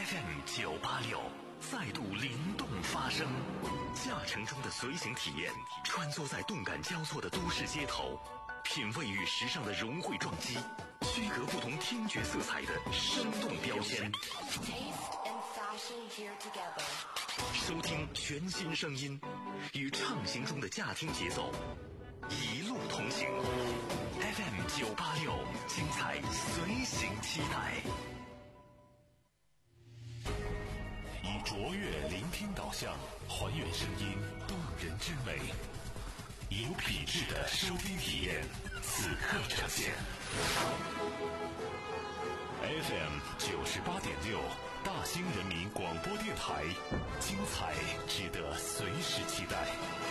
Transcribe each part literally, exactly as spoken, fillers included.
F M 九八六再度灵动发声，驾乘中的随行体验，穿梭在动感交错的都市街头，品味与时尚的融汇撞击，区隔不同听觉色彩的生动标签。收听全新声音，与畅行中的驾听节奏，一路同行。F M 九八六，精彩随行期待。以卓越聆听导向，还原声音动人之美，有品质的收听体验，此刻呈现。F M 九十八点六，大兴人民广播电台，精彩值得随时期待。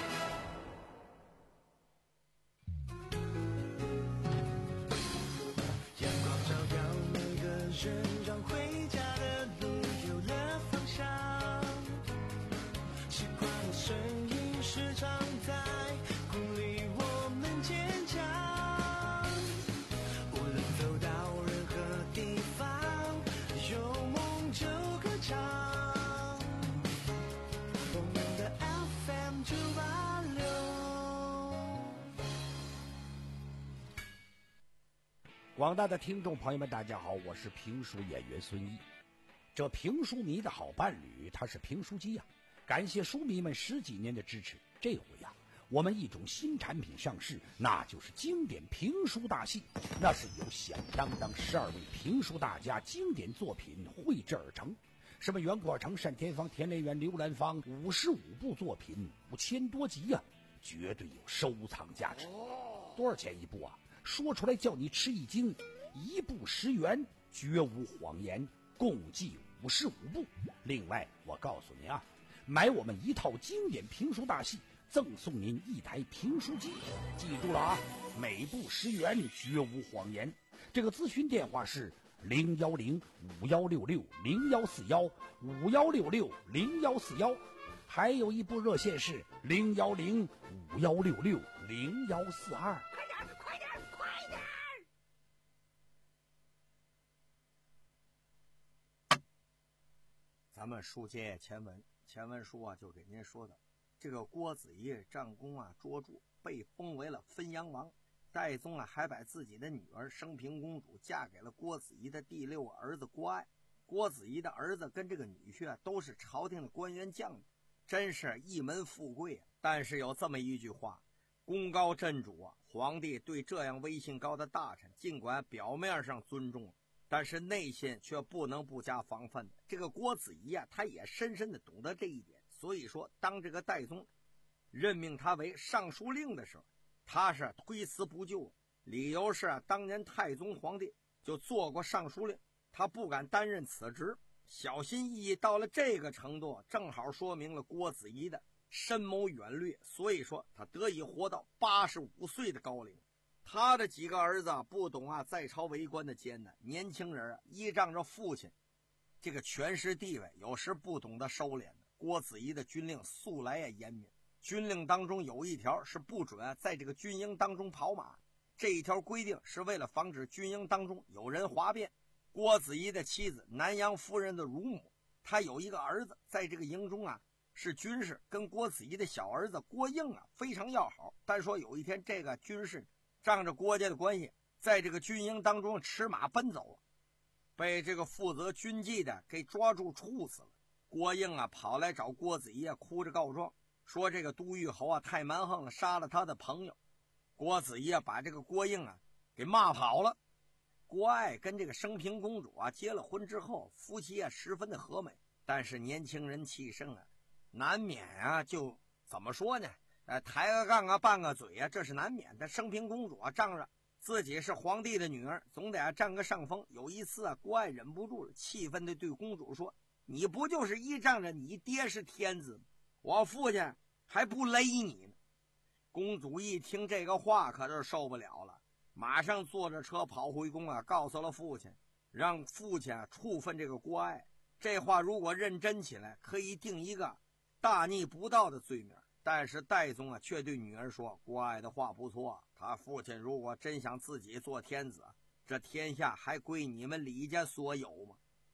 阳光照耀每个人，让回家的路有了方向。习惯的声音时常在鼓励我们坚强。无论走到任何地方，有梦就歌唱。我们的 F M 九八六。 广大的听众朋友们，大家好，我是评书演员孙一。这评书迷的好伴侣，他是评书机呀、啊。感谢书迷们十几年的支持，这回呀、啊，我们一种新产品上市，那就是经典评书大戏。那是由响当当十二位评书大家经典作品绘制而成，什么袁国成、单田芳、田连元、刘兰芳，五十五部作品，五千多集呀、啊，绝对有收藏价值。多少钱一部啊？说出来叫你吃一惊，一部十元，绝无谎言，共计五十五部。另外，我告诉你啊，买我们一套经典评书大戏，赠送您一台评书机。记住了啊，每部十元，绝无谎言。这个咨询电话是零幺零五幺六六零幺四幺五幺六六零幺四幺，还有一部热线是零幺零五幺六六零幺四二。 快点，快点，快点！ 咱们书接前文，前文书啊就给您说的，这个郭子仪战功啊卓著，被封为了汾阳王。戴宗啊还把自己的女儿升平公主嫁给了郭子仪的第六个儿子郭爱。郭子仪的儿子跟这个女婿啊都是朝廷的官员将领，真是一门富贵啊。但是有这么一句话，功高震主啊，皇帝对这样威信高的大臣，尽管表面上尊重，但是内心却不能不加防范的。这个郭子仪啊，他也深深的懂得这一点。所以说，当这个戴宗任命他为尚书令的时候，他是推辞不就，理由是啊，当年太宗皇帝就做过尚书令，他不敢担任此职，小心翼翼到了这个程度，正好说明了郭子仪的深谋远虑。所以说，他得以活到八十五岁的高龄。他的几个儿子不懂啊在朝为官的艰难，年轻人啊依仗着父亲这个权势地位，有时不懂得收敛的。郭子仪的军令素来也严明，军令当中有一条是不准、啊、在这个军营当中跑马，这一条规定是为了防止军营当中有人哗变。郭子仪的妻子南阳夫人的乳母，他有一个儿子在这个营中啊是军士，跟郭子仪的小儿子郭应啊非常要好。但说有一天这个军士仗着郭家的关系，在这个军营当中驰马奔走，被这个负责军纪的给抓住处死了。郭应啊跑来找郭子仪啊，哭着告状，说这个都虞侯啊太蛮横了，杀了他的朋友。郭子仪啊把这个郭应啊给骂跑了。郭爱跟这个升平公主啊结了婚之后，夫妻啊十分的和美，但是年轻人气盛啊，难免啊就怎么说呢，呃，抬个杠啊拌个嘴啊，这是难免的。升平公主啊仗着自己是皇帝的女儿，总得啊占个上风。有一次啊，郭爱忍不住了，气愤地对公主说，你不就是依仗着你爹是天子，我父亲还不勒你呢。公主一听这个话可是受不了了，马上坐着车跑回宫啊，告诉了父亲，让父亲啊处分这个郭爱。这话如果认真起来，可以定一个大逆不道的罪名。但是戴宗啊却对女儿说，郭爱的话不错，他父亲如果真想自己做天子，这天下还归你们李家所有吗？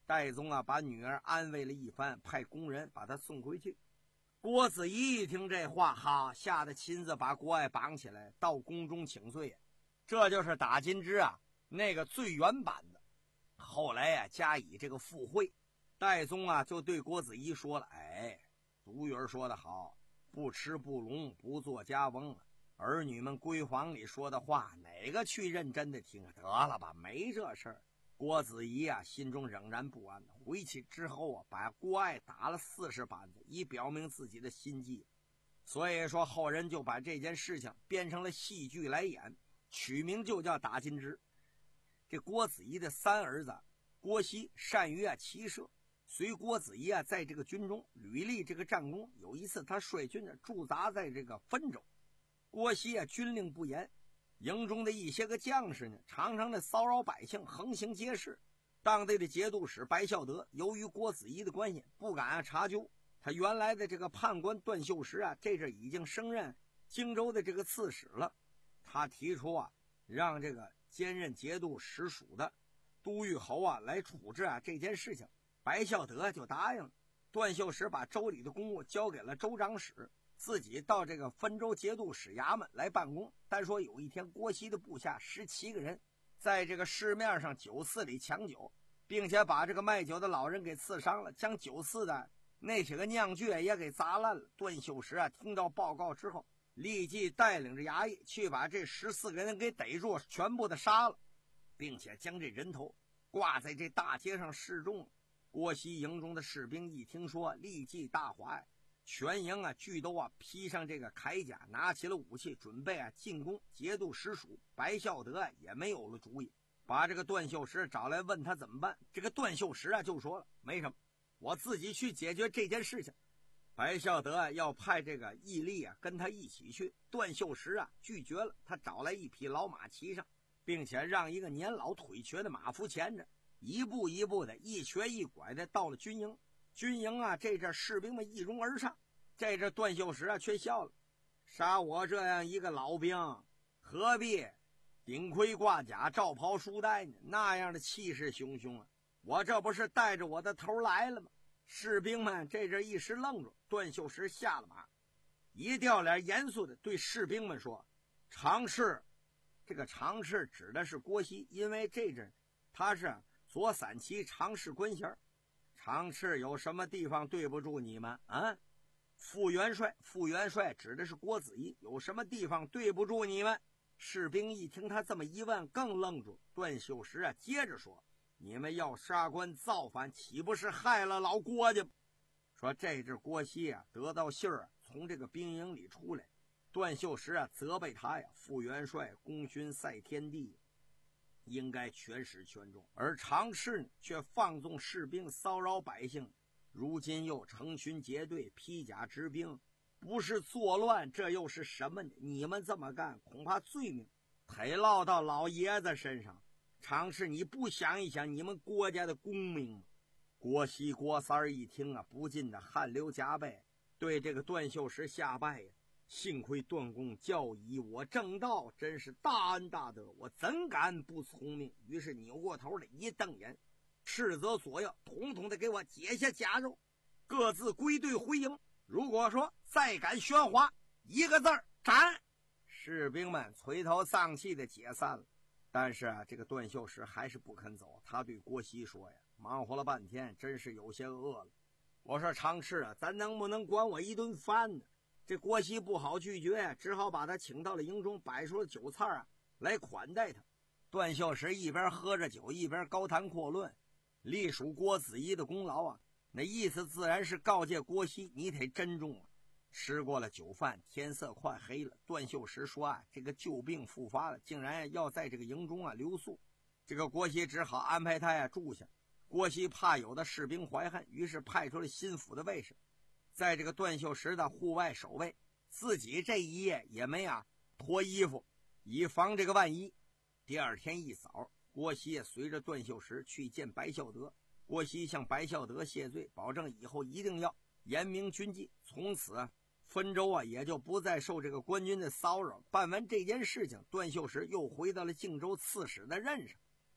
戴宗啊，把女儿安慰了一番，派工人把她送回去。郭子仪一听这话，哈，吓得亲自把郭爱绑起来到宫中请罪。这就是打金枝啊那个最原版的。后来呀、啊，加以这个附会，戴宗啊就对郭子仪说了：“哎，独语说得好，不吃不聋，不做家翁。儿女们闺房里说的话，哪个去认真的听？得了吧，没这事儿。”郭子仪啊，心中仍然不安。回去之后啊，把郭爱打了四十板子，以表明自己的心迹。所以说，后人就把这件事情编成了戏剧来演，取名就叫打金枝。这郭子仪的三儿子郭熙善于啊骑射，随郭子仪啊在这个军中屡立这个战功。有一次，他率军呢驻扎在这个汾州，郭熙啊军令不严。营中的一些个将士呢，常常的骚扰百姓，横行街市。当地的节度使白孝德由于郭子仪的关系，不敢啊查究。他原来的这个判官段秀实啊，这阵已经升任荆州的这个刺史了。他提出啊，让这个兼任节度使属的都御侯啊来处置啊这件事情。白孝德就答应了。段秀实把州里的公务交给了州长史，自己到这个汾州节度使衙门来办公。单说有一天，郭熙的部下十七个人在这个市面上酒肆里抢酒，并且把这个卖酒的老人给刺伤了，将酒肆的那些个酿具也给砸烂了。段秀实啊听到报告之后，立即带领着衙役去把这十四个人给逮住，全部的杀了，并且将这人头挂在这大街上示众。郭熙营中的士兵一听说，立即大哗呀，全营啊俱都啊披上这个铠甲，拿起了武器，准备啊进攻节度使署。白孝德啊也没有了主意，把这个段秀实找来问他怎么办。这个段秀实啊就说了：“没什么，我自己去解决这件事情。”白孝德啊要派这个义利啊跟他一起去。段秀实啊拒绝了，他找来一匹老马骑上，并且让一个年老腿瘸的马夫牵着，一步一步的一瘸一拐的到了军营。军营啊这阵士兵们一拥而上，这阵段秀实啊却笑了：“杀我这样一个老兵，何必顶盔挂甲，罩袍束带呢？那样的气势汹汹啊！我这不是带着我的头来了吗？”士兵们这阵一时愣住。段秀实下了马，一掉脸严肃的对士兵们说：“常侍。”这个常侍指的是郭熙，因为这阵他是左散骑常侍官衔。常侍有什么地方对不住你们啊？副元帅，副元帅指的是郭子仪，有什么地方对不住你们？士兵一听他这么一问，更愣住。段秀实啊接着说：“你们要杀官造反，岂不是害了老郭家？”说这阵郭熙啊得到信儿，从这个兵营里出来，段秀实啊责备他呀：“副元帅功勋赛天地，应该全始全终，而常侍呢却放纵士兵骚扰百姓，如今又成群结队披甲执兵，不是作乱，这又是什么呢？你们这么干，恐怕罪名得落到老爷子身上。常侍，你不想一想你们国家的功名吗？”郭熙郭三儿一听啊，不禁的汗流浃背，对这个段秀实下拜呀：“幸亏段公教以我正道，真是大恩大德，我怎敢不从命？”于是扭过头来一瞪眼，斥责左右统统的给我解下甲胄，各自归队回营。如果说再敢喧哗，一个字儿斩！士兵们垂头丧气的解散了。但是啊，这个段秀实还是不肯走。他对郭熙说呀：“忙活了半天，真是有些饿了。我说常侍啊，咱能不能管我一顿饭呢？”这郭熙不好拒绝，只好把他请到了营中，摆出了酒菜啊来款待他。段秀实一边喝着酒，一边高谈阔论，隶属郭子仪的功劳啊，那意思自然是告诫郭熙，你得珍重啊。吃过了酒饭，天色快黑了。段秀实说啊，这个旧病复发了，竟然要在这个营中啊留宿。这个郭熙只好安排他呀住下。郭熙怕有的士兵怀恨，于是派出了心腹的卫士，在这个段秀实的户外守卫，自己这一夜也没啊脱衣服，以防这个万一。第二天一早，郭熙也随着段秀实去见白孝德。郭熙向白孝德谢罪，保证以后一定要严明军纪，从此啊汾州啊也就不再受这个官军的骚扰。办完这件事情，段秀实又回到了荆州刺史的任上。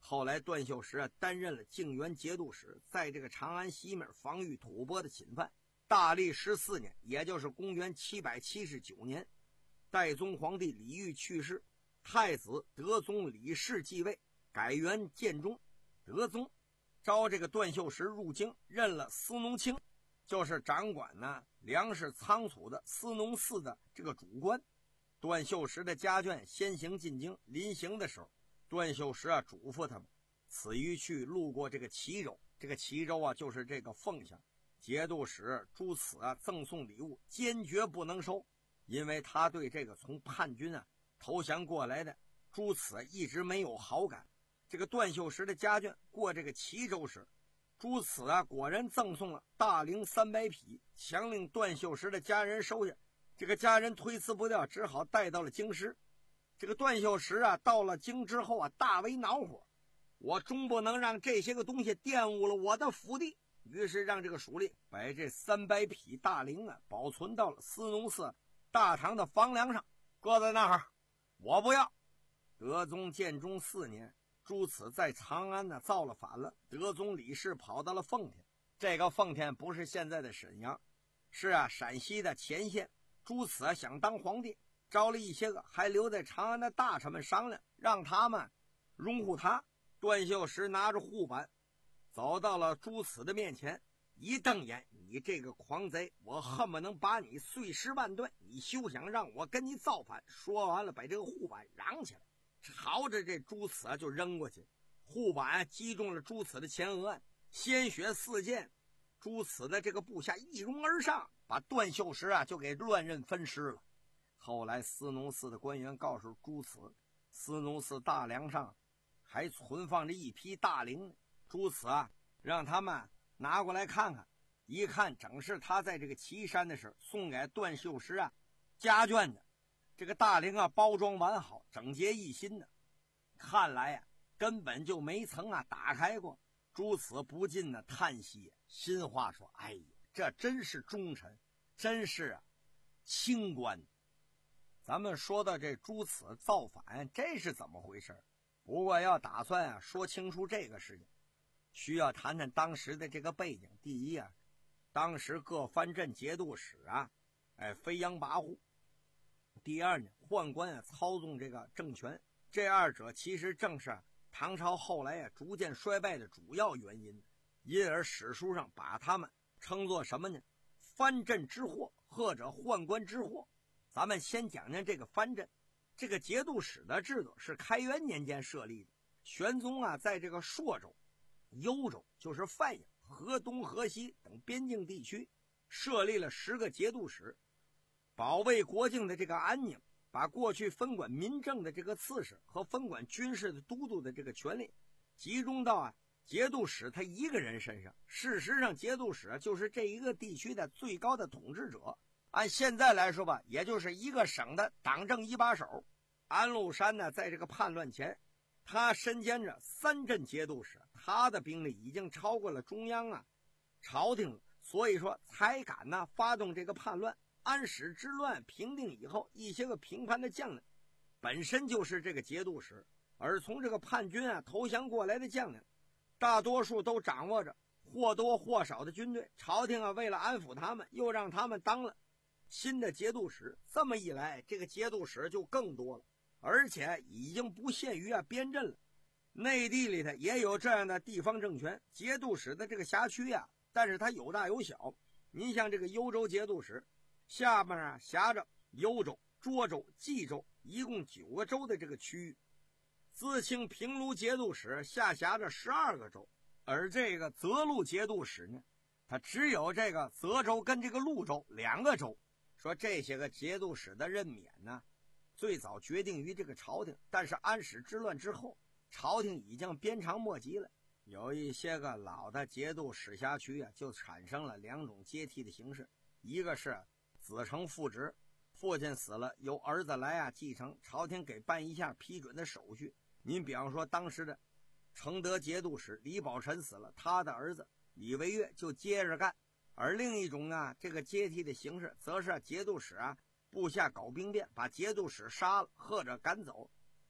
后来段秀实啊担任了靖远节度使，在这个长安西面防御吐蕃的侵犯。大历十四年，也就是公元七百七十九年，代宗皇帝李煜去世，太子德宗李氏继位，改元建中。德宗召这个段秀实入京，任了司农卿，就是掌管呢粮食仓储的司农司的这个主官。段秀实的家眷先行进京，临行的时候，段秀实啊嘱咐他们，此一去路过这个齐州，这个齐州啊就是这个凤翔，节度使诸此啊赠送礼物，坚决不能收，因为他对这个从叛军啊投降过来的诸此一直没有好感。这个段秀实的家眷过这个齐州时，诸此啊果然赠送了大陵三百匹，强令段秀实的家人收下。这个家人推辞不掉，只好带到了京师。这个段秀实啊到了京之后啊大为恼火，我终不能让这些个东西玷污了我的府邸，于是让这个属吏把这三百匹大陵啊保存到了司农司大堂的房梁上，搁在那儿，我不要。德宗建中四年，诸此在长安呢造了反了，德宗李氏跑到了奉天。这个奉天不是现在的沈阳，是啊陕西的前线。诸此啊想当皇帝，招了一些个还留在长安的大臣们商量，让他们拥护他。段秀实拿着护板走到了诸此的面前，一瞪眼，你这个狂贼，我恨不能把你碎尸万段，你休想让我跟你造反。说完了，把这个护板嚷起来，朝着这诸此啊就扔过去。护板击中了诸此的前额，鲜血四溅，诸此的这个部下一拥而上，把段秀实啊就给乱刃分尸了。后来司农司的官员告诉诸此，司农司大梁上还存放着一批大陵呢。诸此啊让他们拿过来看看，一看正是他在这个岐山的时候送给段秀实啊家眷的。这个大陵啊包装完好，整洁一新的，看来呀、啊、根本就没曾啊打开过。诸此不禁的叹息，心话说，哎呀，这真是忠臣，真是啊清官。咱们说到这诸此造反，这是怎么回事？不过要打算啊说清楚这个事情，需要谈谈当时的这个背景。第一啊，当时各藩镇节度使啊，哎飞扬跋扈；第二呢，宦官啊操纵这个政权，这二者其实正是唐朝后来啊逐渐衰败的主要原因，因而史书上把他们称作什么呢？藩镇之祸，或者宦官之祸。咱们先讲讲这个藩镇。这个节度使的制度是开元年间设立的。玄宗啊在这个朔州、幽州，就是范阳、河东、河西等边境地区设立了十个节度使，保卫国境的这个安宁，把过去分管民政的这个刺史和分管军事的都督的这个权力集中到啊节度使他一个人身上。事实上，节度使就是这一个地区的最高的统治者，按现在来说吧，也就是一个省的党政一把手。安禄山呢，在这个叛乱前，他身兼着三镇节度使，他的兵力已经超过了中央啊朝廷了，所以说才敢呢发动这个叛乱。安史之乱平定以后，一些个平叛的将领本身就是这个节度使，而从这个叛军啊投降过来的将领，大多数都掌握着或多或少的军队。朝廷啊为了安抚他们，又让他们当了新的节度使。这么一来，这个节度使就更多了，而且已经不限于啊边镇了。内地里头也有这样的地方政权，节度使的这个辖区啊，但是它有大有小。您像这个幽州节度使，下面啊辖着幽州、涿州、冀州，一共九个州的这个区域。淄青平卢节度使下辖着十二个州，而这个泽鹿节度使呢，它只有这个泽州跟这个潞州两个州。说这些个节度使的任免呢，最早决定于这个朝廷，但是安史之乱之后，朝廷已经鞭长莫及了。有一些个老的节度使辖区啊，就产生了两种接替的形式，一个是子承父职，父亲死了由儿子来啊继承，朝廷给办一下批准的手续。您比方说当时的承德节度使李宝臣死了，他的儿子李维岳就接着干。而另一种啊这个接替的形式，则是节度使啊部下搞兵变，把节度使杀了或者赶走，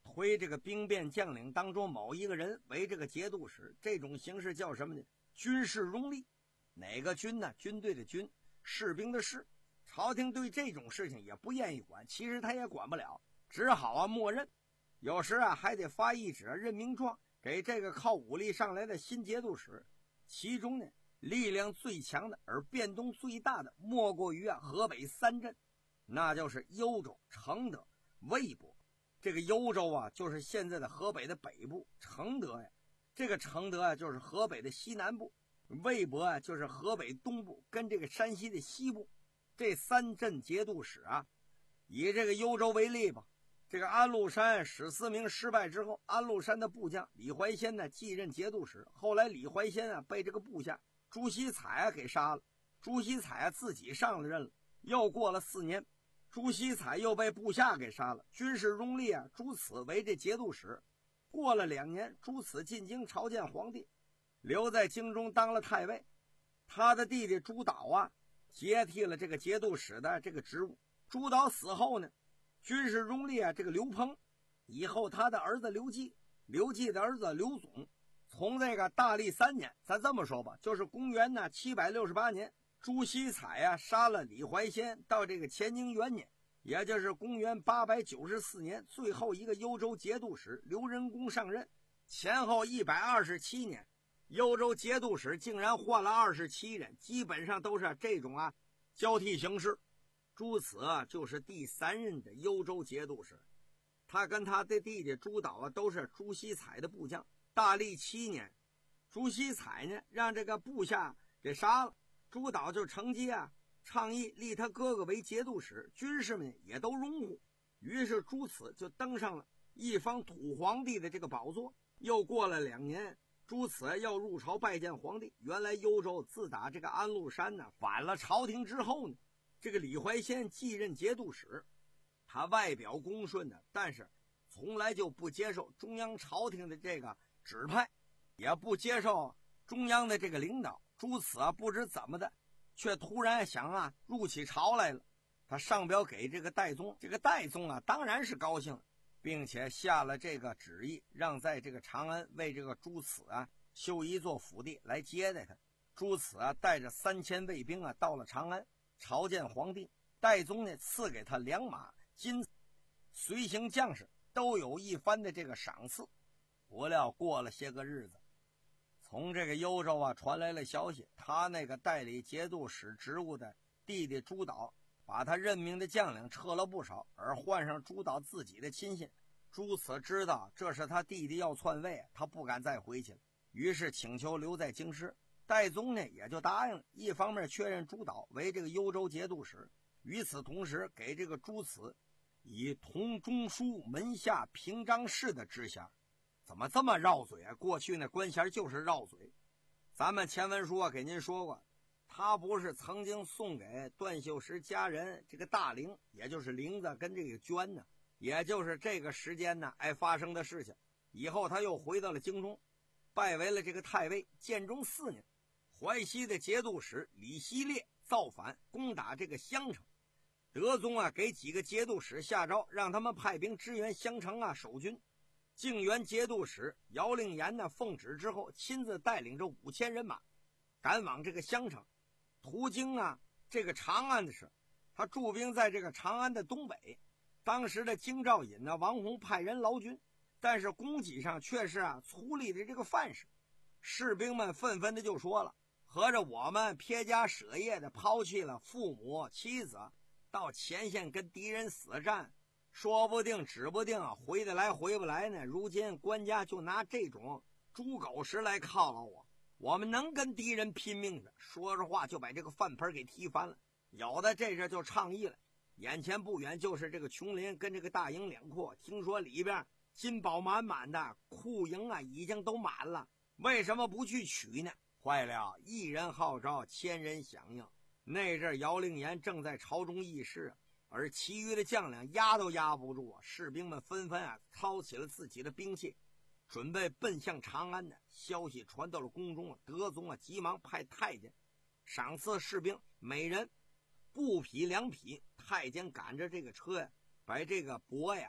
推这个兵变将领当中某一个人为这个节度使，这种形式叫什么呢？军事拥立。哪个军呢？军队的军，士兵的士。朝廷对这种事情也不愿意管，其实他也管不了，只好啊默认。有时啊还得发一纸任命状给这个靠武力上来的新节度使。其中呢，力量最强的而变动最大的莫过于啊河北三镇，那就是幽州、承德、魏博。这个幽州啊就是现在的河北的北部，承德呀这个承德啊就是河北的西南部，魏博啊就是河北东部跟这个山西的西部。这三镇节度使啊，以这个幽州为例吧，这个安禄山史思明失败之后，安禄山的部将李怀仙呢继任节度使，后来李怀仙啊被这个部下朱熙彩啊给杀了，朱熙彩啊自己上了任了。又过了四年，朱熙彩又被部下给杀了，军事拥立啊朱此为这节度使。过了两年，朱此进京朝见皇帝，留在京中当了太尉。他的弟弟朱导啊接替了这个节度使的这个职务。朱导死后呢，军事拥立啊这个刘鹏，以后他的儿子刘季，刘季的儿子刘总，从这个大历三年，咱这么说吧，就是公元呢七百六十八年，朱熙彩啊杀了李怀仙，到这个乾宁元年，也就是公元八百九十四年，最后一个幽州节度使刘仁恭上任，前后一百二十七年。幽州节度使竟然换了二十七人，基本上都是这种啊交替形式。朱此啊就是第三任的幽州节度使，他跟他的弟弟朱导啊都是朱熙彩的部将。大历七年，朱熙彩呢让这个部下给杀了，朱导就乘机啊倡议立他哥哥为节度使，军士们也都拥护，于是朱此就登上了一方土皇帝的这个宝座。又过了两年，朱此要入朝拜见皇帝。原来幽州自打这个安禄山呢反了朝廷之后呢，这个李怀仙继任节度使，他外表恭顺的，但是从来就不接受中央朝廷的这个指派，也不接受中央的这个领导。朱此啊不知怎么的，却突然想啊入起朝来了。他上表给这个戴宗，这个戴宗啊当然是高兴，并且下了这个旨意，让在这个长安为这个朱此啊修一座府邸来接待他。朱此啊带着三千卫兵啊到了长安朝见皇帝。戴宗呢赐给他良马金子，随行将士都有一番的这个赏赐。不料过了些个日子，从这个幽州啊传来了消息，他那个代理节度使职务的弟弟朱导把他任命的将领撤了不少，而换上朱导自己的亲信。朱此知道这是他弟弟要篡位，他不敢再回去了，于是请求留在京师。戴宗呢也就答应了，一方面确认朱导为这个幽州节度使，与此同时给这个朱此以同中书门下平章事的知衔。怎么这么绕嘴啊？过去那官衔就是绕嘴。咱们前文书啊给您说过，他不是曾经送给段秀实家人这个大陵，也就是陵子跟这个捐呢，也就是这个时间呢哎发生的事情。以后他又回到了京中，拜为了这个太尉。建中四年，淮西的节度使李希烈造反攻打这个襄城，德宗啊给几个节度使下诏，让他们派兵支援襄城啊守军。靖元节度使姚令言呢奉旨之后，亲自带领着五千人马赶往这个襄城。途经啊这个长安的时候，他驻兵在这个长安的东北。当时的京兆尹呢王弘派人劳军，但是供给上却是啊粗粝的这个范式。士兵们纷纷的就说了，合着我们撇家舍业的抛弃了父母妻子，到前线跟敌人死战，说不定指不定回得来回不来呢。如今官家就拿这种猪狗食来犒劳我，我们能跟敌人拼命的？说着话就把这个饭盆给踢翻了。有的这阵就倡议了，眼前不远就是这个琼林跟这个大营两阔，听说里边金宝满满的，库营啊已经都满了，为什么不去取呢？坏了，一人号召千人响应。那阵姚令言正在朝中议事，而其余的将领压都压不住啊！士兵们纷纷啊操起了自己的兵器，准备奔向长安呢。消息传到了宫中啊，德宗啊急忙派太监赏赐士兵每人布匹两匹。太监赶着这个车呀，把这个帛呀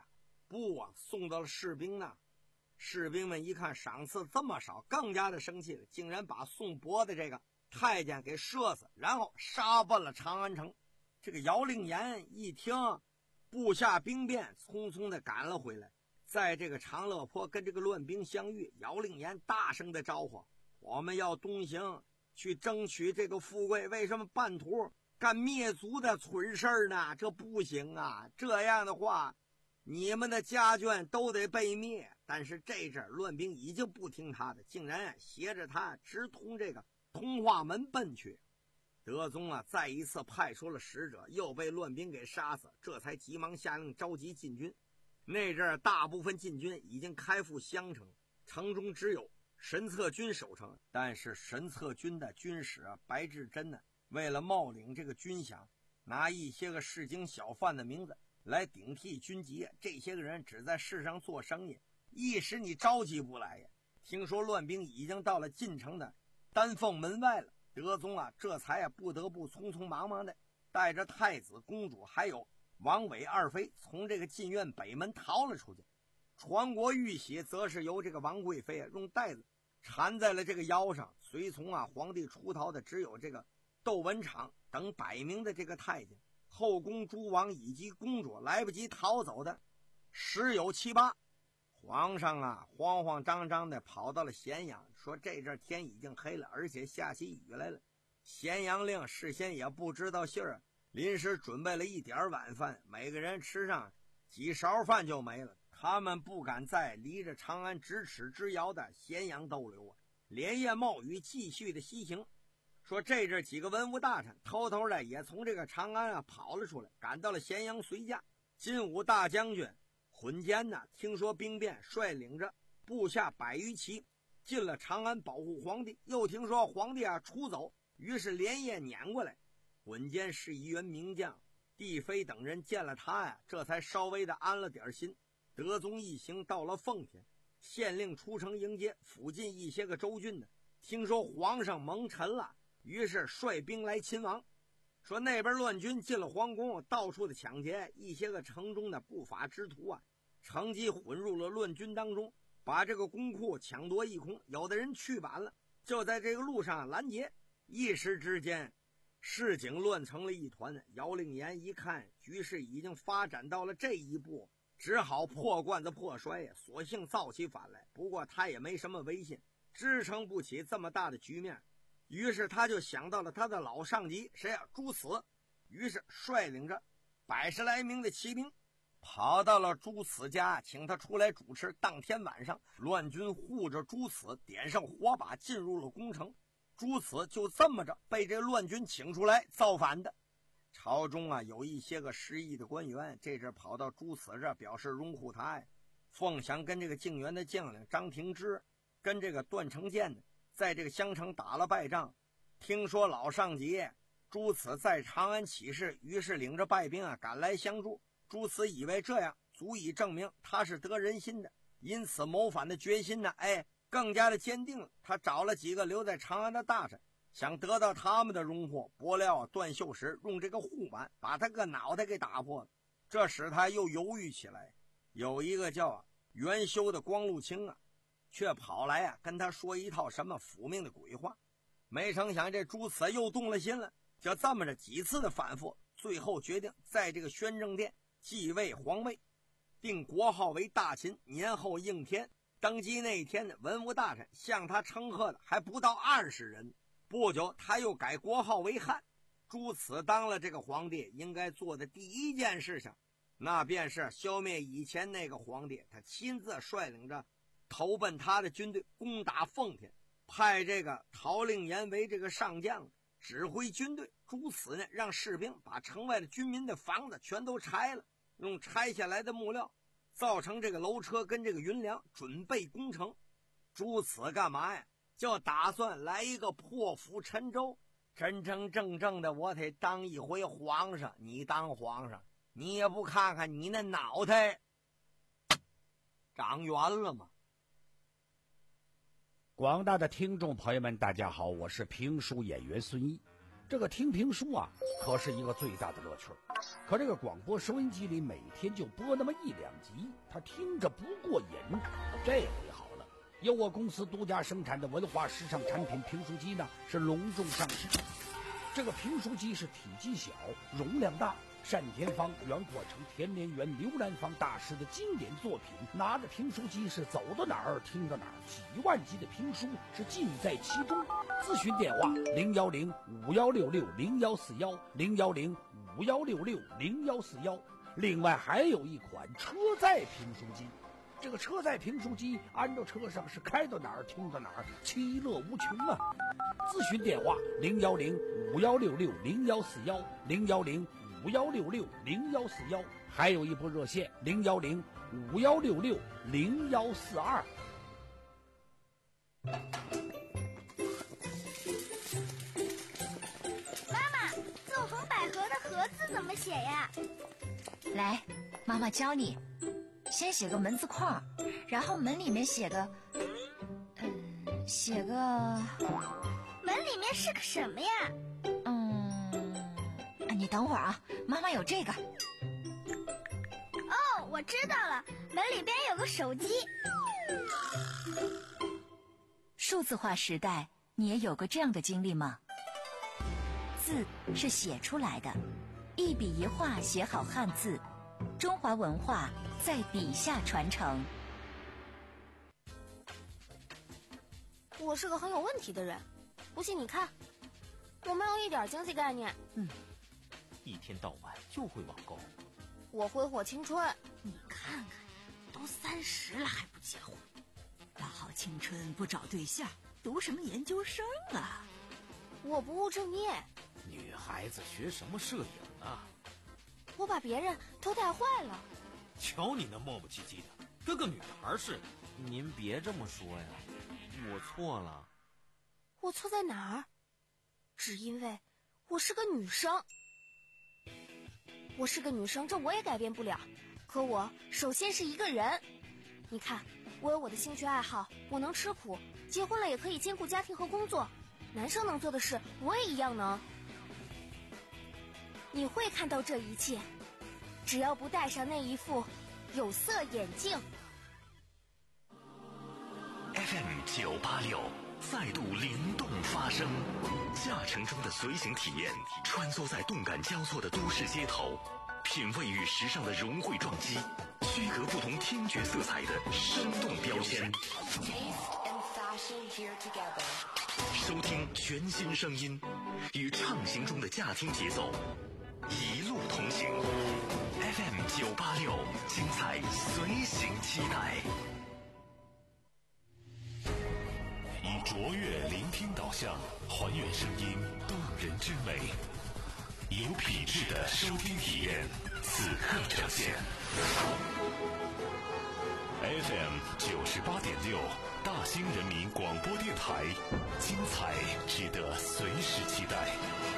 布啊送到了士兵那。士兵们一看赏赐这么少，更加的生气了，竟然把宋伯的这个太监给射死，然后杀奔了长安城。这个姚令言一听部下兵变，匆匆的赶了回来，在这个长乐坡跟这个乱兵相遇。姚令言大声的招呼：我们要东行去争取这个富贵，为什么半途干灭族的蠢事呢？这不行啊，这样的话你们的家眷都得被灭。但是这阵乱兵已经不听他的，竟然携着他直通这个通化门奔去。德宗啊再一次派出了使者，又被乱兵给杀死，这才急忙下令召集禁军。那阵大部分禁军已经开赴襄城，城中只有神策军守城。但是神策军的军使啊白志珍呢，为了冒领这个军饷，拿一些个市井小贩的名字来顶替军籍，这些个人只在市上做生意，一时你召集不来呀。听说乱兵已经到了晋城的丹凤门外了，德宗啊这才啊不得不匆匆忙忙的带着太子公主还有王伟二妃从这个禁院北门逃了出去。传国玉玺则是由这个王贵妃啊用带子缠在了这个腰上，随从啊皇帝出逃的只有这个窦文场等百名的这个太监，后宫诸王以及公主来不及逃走的十有七八。皇上啊慌慌张张的跑到了咸阳，说这阵天已经黑了，而且下起雨来了。咸阳令事先也不知道信儿，临时准备了一点晚饭，每个人吃上几勺饭就没了。他们不敢在离着长安咫尺之遥的咸阳逗留啊，连夜冒雨继续的西行。说这阵几个文武大臣偷偷的也从这个长安啊跑了出来，赶到了咸阳随驾。金武大将军混监呢，听说兵变，率领着部下百余骑进了长安保护皇帝。又听说皇帝啊出走，于是连夜撵过来。混监是一员名将，帝妃等人见了他呀，这才稍微的安了点心。德宗一行到了奉天，县令出城迎接。附近一些个州郡呢，听说皇上蒙尘了，于是率兵来亲王。说那边乱军进了皇宫，到处的抢劫，一些个城中的不法之徒啊乘机混入了乱军当中，把这个公库抢夺一空。有的人去晚了，就在这个路上拦截，一时之间市井乱成了一团。姚令言一看局势已经发展到了这一步，只好破罐子破摔呀，索性造起反来。不过他也没什么威信，支撑不起这么大的局面，于是他就想到了他的老上级谁啊朱慈，于是率领着百十来名的骑兵跑到了朱慈家，请他出来主持。当天晚上乱军护着朱慈点上火把进入了宫城，朱慈就这么着被这乱军请出来造反的。朝中啊有一些个失意的官员，这阵跑到朱慈这表示拥护他呀。凤翔跟这个靖远的将领张廷芝跟这个段成建呢在这个襄城打了败仗，听说老上级朱慈在长安起事，于是领着败兵啊赶来相助。朱慈以为这样足以证明他是得人心的，因此谋反的决心呢哎更加的坚定了。他找了几个留在长安的大臣，想得到他们的荣获。不料啊段秀实用这个护板把他个脑袋给打破了，这使他又犹豫起来。有一个叫啊元修的光禄卿啊却跑来啊跟他说一套什么抚命的鬼话。没成想这朱慈又动了心了，就这么着几次的反复，最后决定在这个宣政殿继位皇位，定国号为大秦，年后应天。登基那一天呢，文武大臣向他称贺的还不到二十人。不久他又改国号为汉。朱慈当了这个皇帝，应该做的第一件事情，那便是消灭以前那个皇帝。他亲自率领着投奔他的军队攻打奉天，派这个陶令言为这个上将指挥军队。朱慈呢让士兵把城外的军民的房子全都拆了，用拆下来的木料造成这个楼车跟这个云梁，准备攻城。朱慈干嘛呀？就打算来一个破釜沉舟，真真正正的我得当一回皇上。你当皇上，你也不看看你那脑袋长圆了吗？ 广大的听众朋友们大家好，我是评书演员孙一。 这个听评书啊，可是一个最大的乐趣。可这个广播收音机里每天就播那么一两集，他听着不过瘾。这回好了，由我公司独家生产的文化时尚产品评书机呢，是隆重上市。这个评书机是体积小，容量大，单田芳、袁阔成、田连元、刘兰芳大师的经典作品。拿着评书机是走到哪儿听到哪儿，几万集的评书是尽在其中。咨询电话零幺零五幺六六零幺四幺零幺零五幺六六零幺四幺。另外还有一款车载评书机，这个车载评书机安到车上是开到哪儿听到哪儿，其乐无穷啊！咨询电话零幺零五幺六六零幺四幺零幺零五幺六六零幺四幺，还有一部热线零幺零五幺六六零幺四二。 妈妈，纵横捭阖的阖字怎么写呀？ 来，妈妈教你。先写个门字框，然后门里面写个，嗯，写个， 门里面是个什么呀？ 嗯，啊，你等会儿啊，妈妈有这个。 哦，我知道了，门里边有个手机。 数字化时代，你也有过这样的经历吗？字是写出来的，一笔一画写好汉字，中华文化在笔下传承。 我是个很有问题的人，不信你看，我没有一点经济概念。 嗯，一天到晚就会网购。 我挥霍青春， 你看看，都三十了还不结婚，大好青春不找对象，读什么研究生啊？ 我不务正业。 女孩子学什么摄影啊？ 我把别人都带坏了。 瞧你那磨磨唧唧的，跟个女孩似的。您别这么说呀，我错了。 我错在哪儿？只因为我是个女生。我是个女生，这我也改变不了。可我首先是一个人。你看，我有我的兴趣爱好，我能吃苦，结婚了也可以兼顾家庭和工作。男生能做的事，我也一样能。你会看到这一切，只要不戴上那一副有色眼镜。 F M 九八六再度灵动发声，驾乘中的随行体验，穿梭在动感交错的都市街头，品味与时尚的融汇撞击，区隔不同听觉色彩的生动标签。收听全新声音，与畅行中的驾听节奏一路同行。F M 九八六，精彩随行期待。以卓越聆听导向，还原声音动人之美，有品质的收听体验，此刻呈现。F M 九十八点六，大兴人民广播电台，精彩值得随时期待。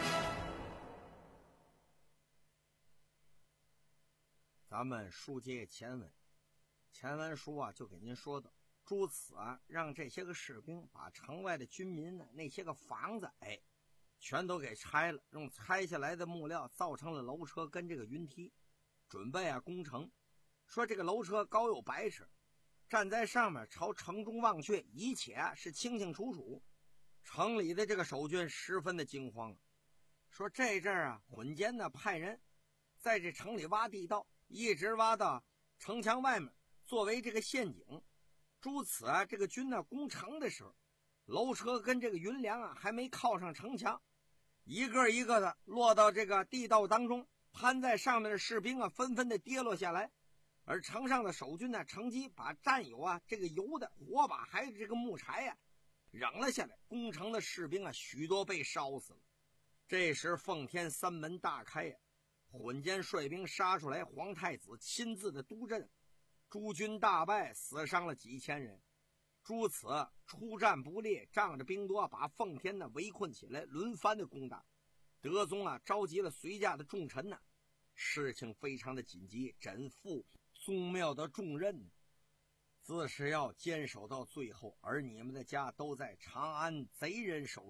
咱们书接前文，前文书啊就给您说的，朱此啊让这些个士兵把城外的军民呢那些个房子哎全都给拆了，用拆下来的木料造成了楼车跟这个云梯，准备啊攻城。说这个楼车高有百尺，站在上面朝城中望去，一切啊是清清楚楚。城里的这个守军十分的惊慌，说这阵儿啊混间呢派人在这城里挖地道，一直挖到城墙外面作为这个陷阱。诸此啊这个军呢攻城的时候，楼车跟这个云梁啊还没靠上城墙，一个一个的落到这个地道当中，攀在上面的士兵啊纷纷的跌落下来。而城上的守军呢乘机把占有啊这个油的火把还有这个木柴呀、啊、扔了下来，攻城的士兵啊许多被烧死了。这时奉天三门大开呀、啊，混间率兵杀出来，皇太子亲自的督阵，诸军大败，死伤了几千人。诸此出战不烈，仗着兵多，把奉天呢围困起来，轮番的攻打。德宗啊召集了随驾的重臣呢，事情非常的紧急，枕负宗庙的重任，自是要坚守到最后，而你们的家都在长安贼人手中，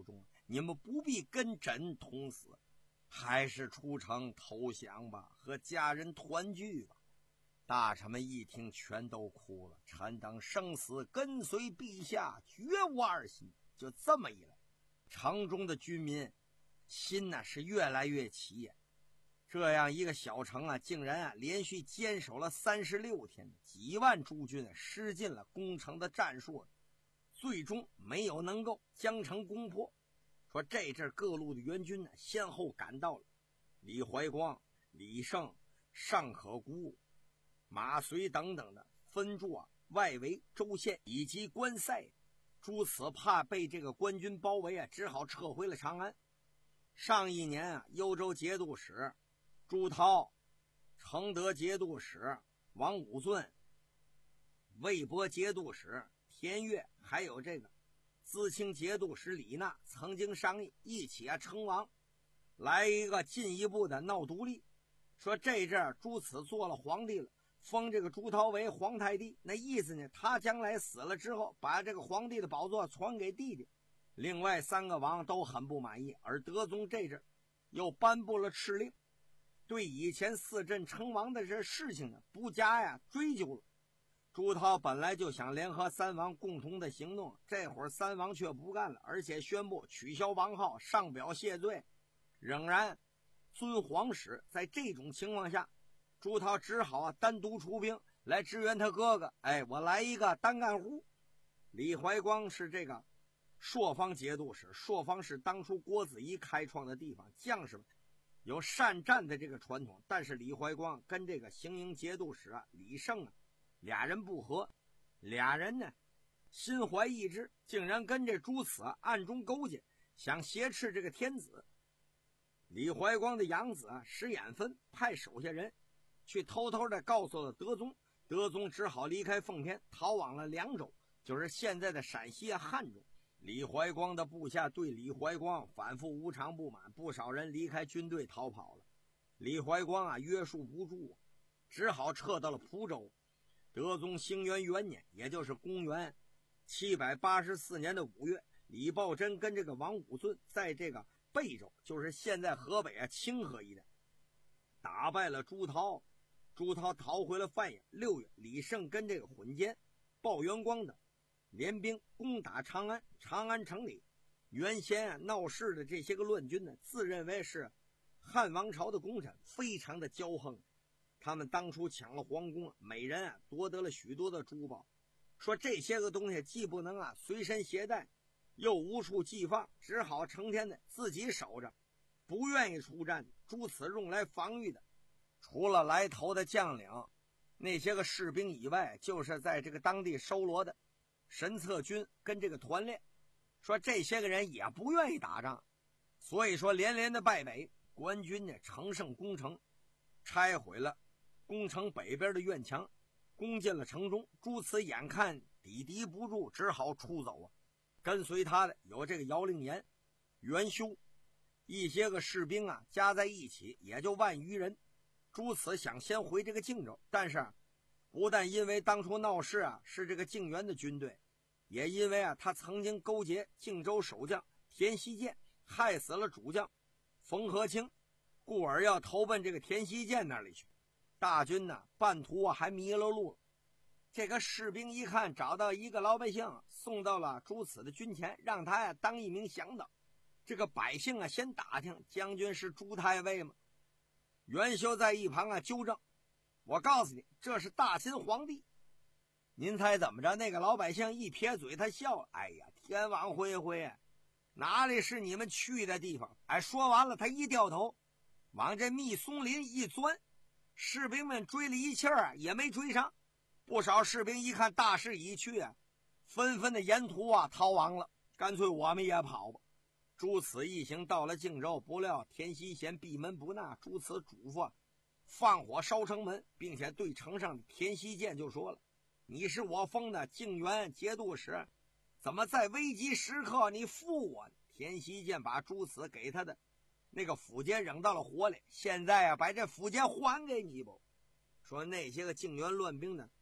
你们不必跟朕同死，还是出城投降吧，和家人团聚吧。大臣们一听全都哭了，臣等生死跟随陛下，绝无二心。就这么一来，城中的军民心呢是越来越齐呀。这样一个小城啊，竟然啊连续坚守了三十六天，几万诸军啊施尽了攻城的战术，最终没有能够将城攻破。说这阵各路的援军呢先后赶到了，李怀光、李胜、尚可孤、马遂等等的分驻啊外围州县以及关塞。诸此怕被这个官军包围啊，只好撤回了长安。上一年啊，幽州节度使朱涛、承德节度使王武尊、魏博节度使田悦，还有这个淄青节度使李纳，曾经商议一起啊称王，来一个进一步的闹独立。说这阵朱此做了皇帝了，封这个朱涛为皇太帝，那意思呢，他将来死了之后，把这个皇帝的宝座传给弟弟。另外三个王都很不满意，而德宗这阵又颁布了敕令，对以前四镇称王的这事情呢，不加呀追究了。朱涛本来就想联合三王共同的行动，这会儿三王却不干了，而且宣布取消王号，上表谢罪，仍然遵皇室。在这种情况下，朱涛只好啊单独出兵来支援他哥哥。哎，我来一个单干户。李怀光是这个朔方节度使，朔方是当初郭子仪开创的地方，将士们有善战的这个传统，但是李怀光跟这个行营节度使啊李胜啊俩人不和，俩人呢心怀异志，竟然跟这朱此啊暗中勾结，想挟持这个天子。李怀光的养子啊石眼分派手下人去偷偷的告诉了德宗，德宗只好离开奉天，逃往了凉州，就是现在的陕西啊汉中。李怀光的部下对李怀光反复无常不满，不少人离开军队逃跑了。李怀光啊约束不住，只好撤到了蒲州。德宗兴元元年，也就是公元七百八十四年的五月，李抱真跟这个王武尊在这个贝州，就是现在河北啊清河一带，打败了朱涛。朱涛逃回了范阳。六月，李胜跟这个混监鲍元光等联兵攻打长安。长安城里原先啊闹事的这些个乱军呢，自认为是汉王朝的功臣，非常的骄横。他们当初抢了皇宫，每人啊夺得了许多的珠宝，说这些个东西既不能啊随身携带，又无处寄放，只好成天的自己守着，不愿意出战。诸此用来防御的，除了来头的将领那些个士兵以外，就是在这个当地收罗的神策军跟这个团练。说这些个人也不愿意打仗，所以说连连的败北。官军呢乘胜攻城，拆毁了攻城北边的院墙，攻进了城中。朱此眼看抵敌不住，只好出走啊。跟随他的有这个姚令言、袁修，一些个士兵啊加在一起也就万余人。朱此想先回这个靖州，但是啊不但因为当初闹事啊是这个靖元的军队，也因为啊他曾经勾结靖州守将田希建，害死了主将冯和清，故而要投奔这个田希建那里去。大军呢半途啊还迷了路了。这个士兵一看找到一个老百姓，送到了朱此的军前，让他呀当一名向导。这个百姓啊先打听将军是朱太尉吗？袁修在一旁啊纠正，我告诉你，这是大秦皇帝。您猜怎么着？那个老百姓一撇嘴，他笑了，哎呀，天网恢恢，哪里是你们去的地方？哎，说完了，他一掉头往这密松林一钻，士兵们追了一气儿啊也没追上。不少士兵一看大势已去啊，纷纷的沿途啊逃亡了，干脆我们也跑吧。朱此一行到了靖州，不料田希贤闭门不纳，朱此嘱咐放火烧城门，并且对城上的田希建就说了，你是我封的靖元节度使，怎么在危急时刻你负我？田希建把朱此给他的那个府节扔到了火里，现在啊把这府节还给你不？说那些个靖元乱兵的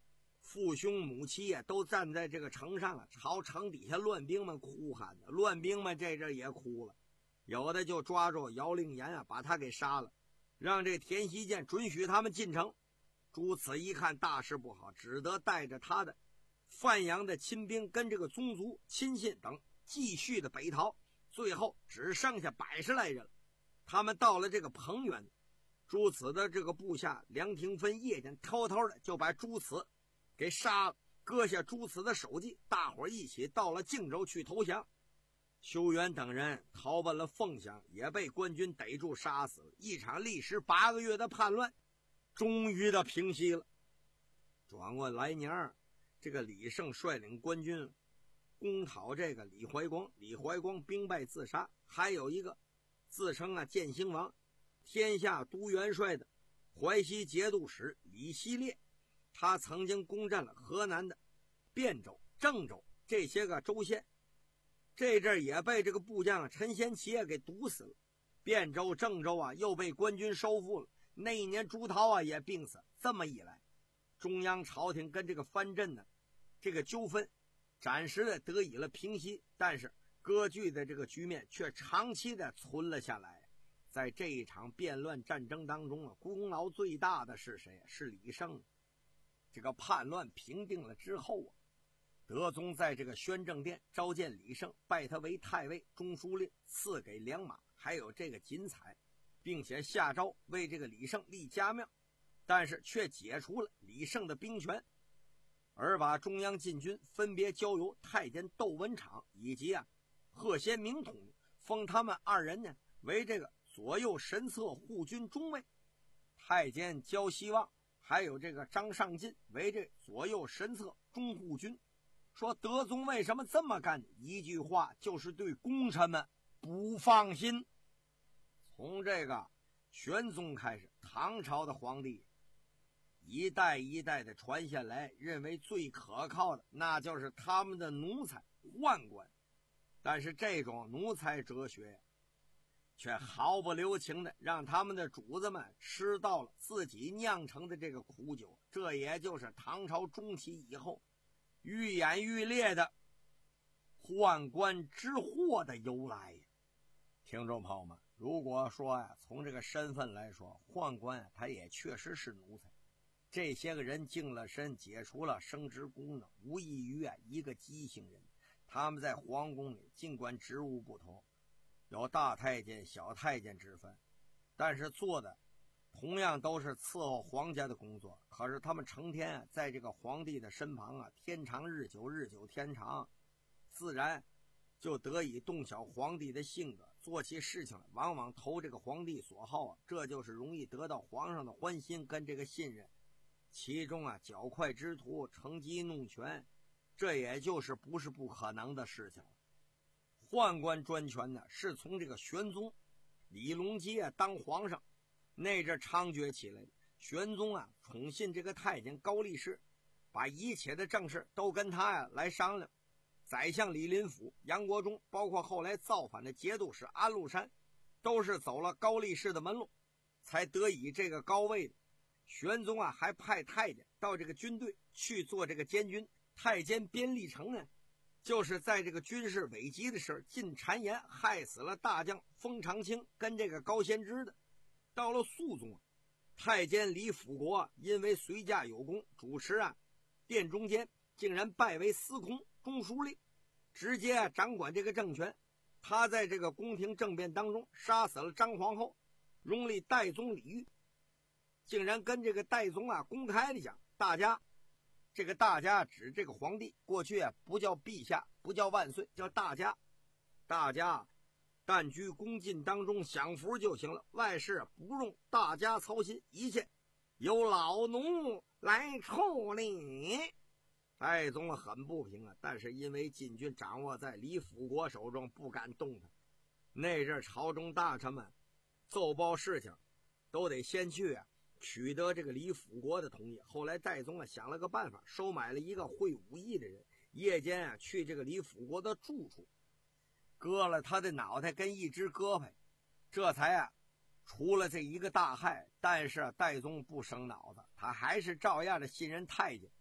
父兄母妻呀，都站在这个城上了，朝城底下乱兵们哭喊的。乱兵们这阵也哭了，有的就抓住姚令言啊，把他给杀了，让这田希建准许他们进城。朱慈一看大事不好，只得带着他的范阳的亲兵跟这个宗族亲信等继续的北逃，最后只剩下百十来人了。他们到了这个彭原，朱慈的这个部下梁廷芬夜间偷偷的就把朱慈给杀了，割下朱慈的首级，大伙一起到了靖州去投降。修缘等人逃奔了凤翔，也被官军逮住杀死了。一场历时八个月的叛乱终于的平息了。转过来年儿，这个李胜率领官军攻讨这个李怀光，李怀光兵败自杀。还有一个自称啊建兴王、天下都元帅的淮西节度使李希烈，他曾经攻占了河南的汴州、郑州这些个州县，这阵也被这个部将陈先奇给毒死了。汴州、郑州啊又被官军收复了。那一年朱涛啊也病死。这么一来，中央朝廷跟这个藩镇呢这个纠纷暂时的得以了平息，但是割据的这个局面却长期的存了下来。在这一场变乱战争当中啊，功劳最大的是谁？是李胜。这个叛乱平定了之后啊，德宗在这个宣政殿召见李胜，拜他为太尉、中书令，赐给良马还有这个锦彩，并且下诏为这个李胜立家庙，但是却解除了李胜的兵权，而把中央禁军分别交由太监窦文场以及啊贺先明统领，封他们二人呢为这个左右神策护军中尉，太监焦希望还有这个张尚进为这左右神策中护军。说德宗为什么这么干？一句话，就是对功臣们不放心。从这个玄宗开始，唐朝的皇帝一代一代的传下来，认为最可靠的那就是他们的奴才宦官，但是这种奴才哲学却毫不留情的让他们的主子们吃到了自己酿成的这个苦酒，这也就是唐朝中期以后愈演愈烈的宦官之祸的由来呀。听众朋友们，如果说呀、啊，从这个身份来说，宦官、啊、他也确实是奴才。这些个人净了身，解除了生殖功能，无异于啊一个畸形人。他们在皇宫里尽管职务不同，有大太监、小太监之分，但是做的同样都是伺候皇家的工作。可是他们成天、啊、在这个皇帝的身旁啊，天长日久，日久天长，自然就得以洞晓皇帝的性格，做起事情来往往投这个皇帝所好啊，这就是容易得到皇上的欢心跟这个信任。其中啊，狡快之徒乘机弄权，这也就是不是不可能的事情了。宦官专权呢，是从这个玄宗李隆基啊当皇上那阵猖獗起来的。玄宗啊宠信这个太监高力士，把一切的政事都跟他呀、啊、来商量。宰相李林甫、杨国忠，包括后来造反的节度使安禄山，都是走了高力士的门路，才得以这个高位的。玄宗啊，还派太监到这个军队去做这个监军。太监边立成呢，就是在这个军事危急的时候进谗言，害死了大将封长清跟这个高仙芝的。到了肃宗啊，太监李辅国、啊、因为随驾有功，主持啊殿中监，竟然拜为司空中书令，直接啊掌管这个政权。他在这个宫廷政变当中杀死了张皇后，拥立代宗李煜，竟然跟这个代宗啊公开的讲，大家这个大家指这个皇帝，过去啊不叫陛下，不叫万岁，叫大家。大家但居宫禁当中享福就行了，外事不用大家操心，一切由老奴来处理。代宗很不平啊，但是因为禁军掌握在李辅国手中，不敢动他。那阵朝中大臣们奏报事情，都得先去啊取得这个李辅国的同意。后来代宗啊想了个办法，收买了一个会武艺的人，夜间啊去这个李辅国的住处，割了他的脑袋跟一只胳膊，这才啊除了这一个大害。但是啊代宗不生脑子，他还是照样的信任太监。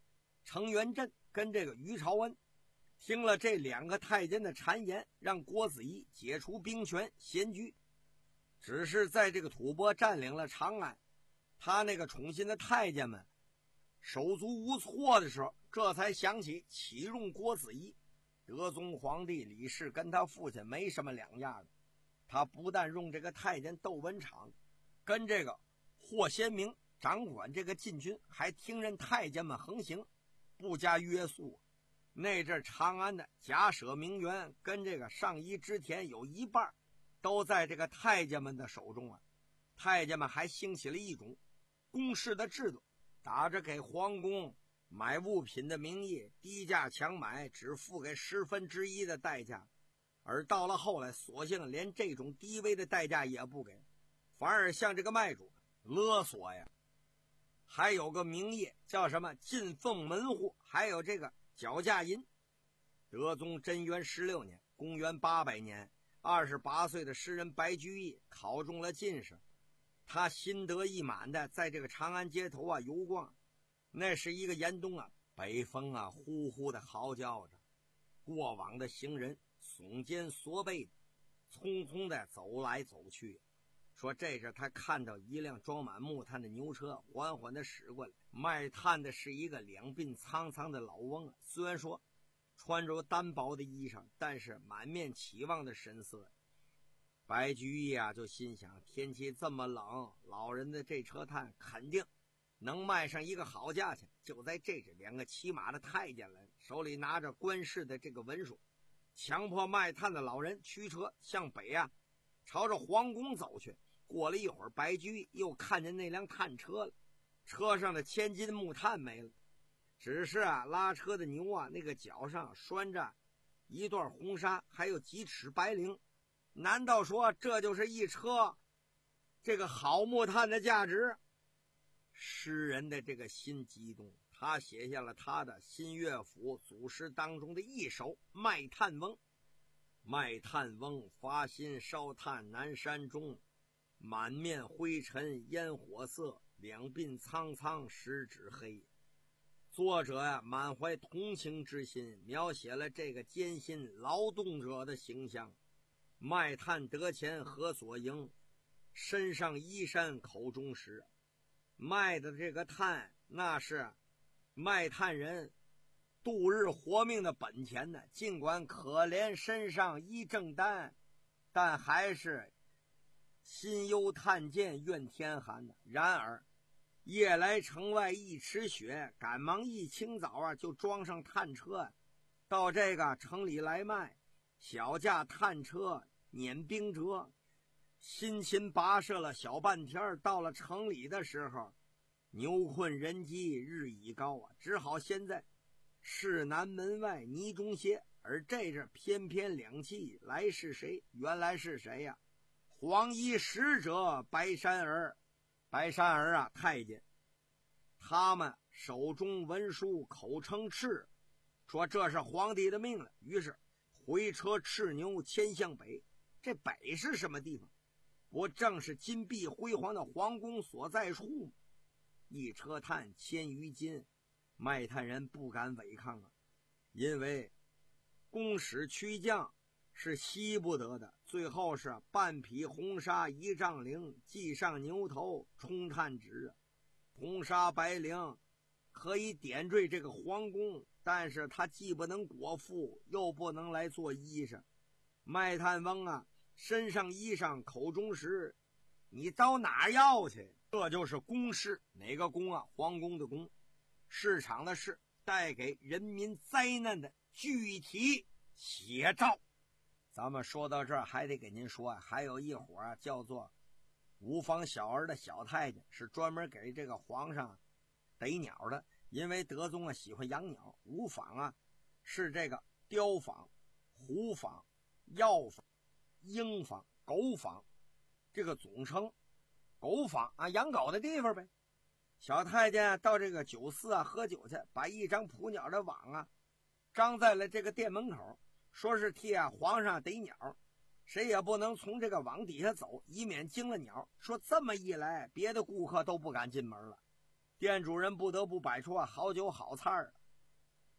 程元振跟这个于朝恩听了这两个太监的谗言，让郭子仪解除兵权闲居。只是在这个吐蕃占领了长安，他那个宠信的太监们手足无措的时候，这才想起启用郭子仪。德宗皇帝李氏跟他父亲没什么两样的，他不但用这个太监窦文场跟这个霍先明掌管这个禁军，还听任太监们横行，不加约束。那阵长安的假舍名媛跟这个上夷之田有一半都在这个太监们的手中啊。太监们还兴起了一种公示的制度，打着给皇宫买物品的名义，低价强买，只付给十分之一的代价。而到了后来，索性连这种低微的代价也不给，反而向这个卖主勒索呀。还有个名义叫什么进奉门户，还有这个脚价银。德宗贞元十六年，公元八百年，二十八岁的诗人白居易考中了进士，他心得意满的在这个长安街头啊游逛。那是一个严冬啊，北风啊呼呼的嚎叫着，过往的行人耸肩缩背，匆匆的走来走去。说这时他看到一辆装满木炭的牛车缓缓的驶过来，卖炭的是一个两鬓苍苍的老翁，虽然说穿着单薄的衣裳，但是满面期望的神色。白居易啊就心想，天气这么冷，老人的这车炭肯定能卖上一个好价钱。就在这时，两个骑马的太监来，手里拿着官事的这个文书，强迫卖炭的老人驱车向北啊朝着皇宫走去。过了一会儿，白居易又看见那辆炭车了，车上的千斤木炭没了，只是啊拉车的牛啊那个脚上拴着一段红纱，还有几尺白绫。难道说这就是一车这个好木炭的价值？诗人的这个心激动，他写下了他的新乐府祖诗当中的一首《卖炭翁》。卖炭翁发心烧炭南山中，满面灰尘烟火色，两鬓苍苍十指黑。作者呀、啊、满怀同情之心，描写了这个艰辛劳动者的形象。卖炭得钱何所营，身上衣衫口中食。卖的这个炭，那是卖炭人度日活命的本钱呢。尽管可怜身上衣正单，但还是心忧炭贱怨天寒的。然而夜来城外一池雪，赶忙一清早啊就装上炭车到这个城里来卖。小架炭车碾冰辙，辛勤跋涉了小半天，到了城里的时候，牛困人饥日已高啊，只好先在市南门外泥中歇。而这阵偏偏两骑来是谁？原来是谁呀、啊？黄衣使者白山儿。白山儿啊太监，他们手中文书口称敕，说这是皇帝的命令，于是回车赤牛牵向北。这北是什么地方？不正是金碧辉煌的皇宫所在处吗？一车炭千余斤，卖炭人不敢违抗啊，因为公使驱将是惜不得的。最后是半匹红纱一丈绫，系上牛头冲炭纸。红纱白绫可以点缀这个皇宫，但是他既不能裹腹，又不能来做衣裳。卖炭翁啊，身上衣裳口中食，你到哪要去？这就是公事。哪个公啊？皇宫的宫，市场的市，带给人民灾难的具体写照。咱们说到这儿，还得给您说啊，还有一伙啊叫做无坊小儿的小太监，是专门给这个皇上逮鸟的。因为德宗啊喜欢养鸟，无坊啊是这个雕坊、虎坊、药坊、鹰坊、狗坊这个总称。狗坊啊，养狗的地方呗。小太监到这个酒肆啊喝酒去，把一张捕鸟的网啊张在了这个店门口，说是替啊皇上逮鸟，谁也不能从这个网底下走，以免惊了鸟。说这么一来，别的顾客都不敢进门了。店主人不得不摆出啊好酒好菜儿，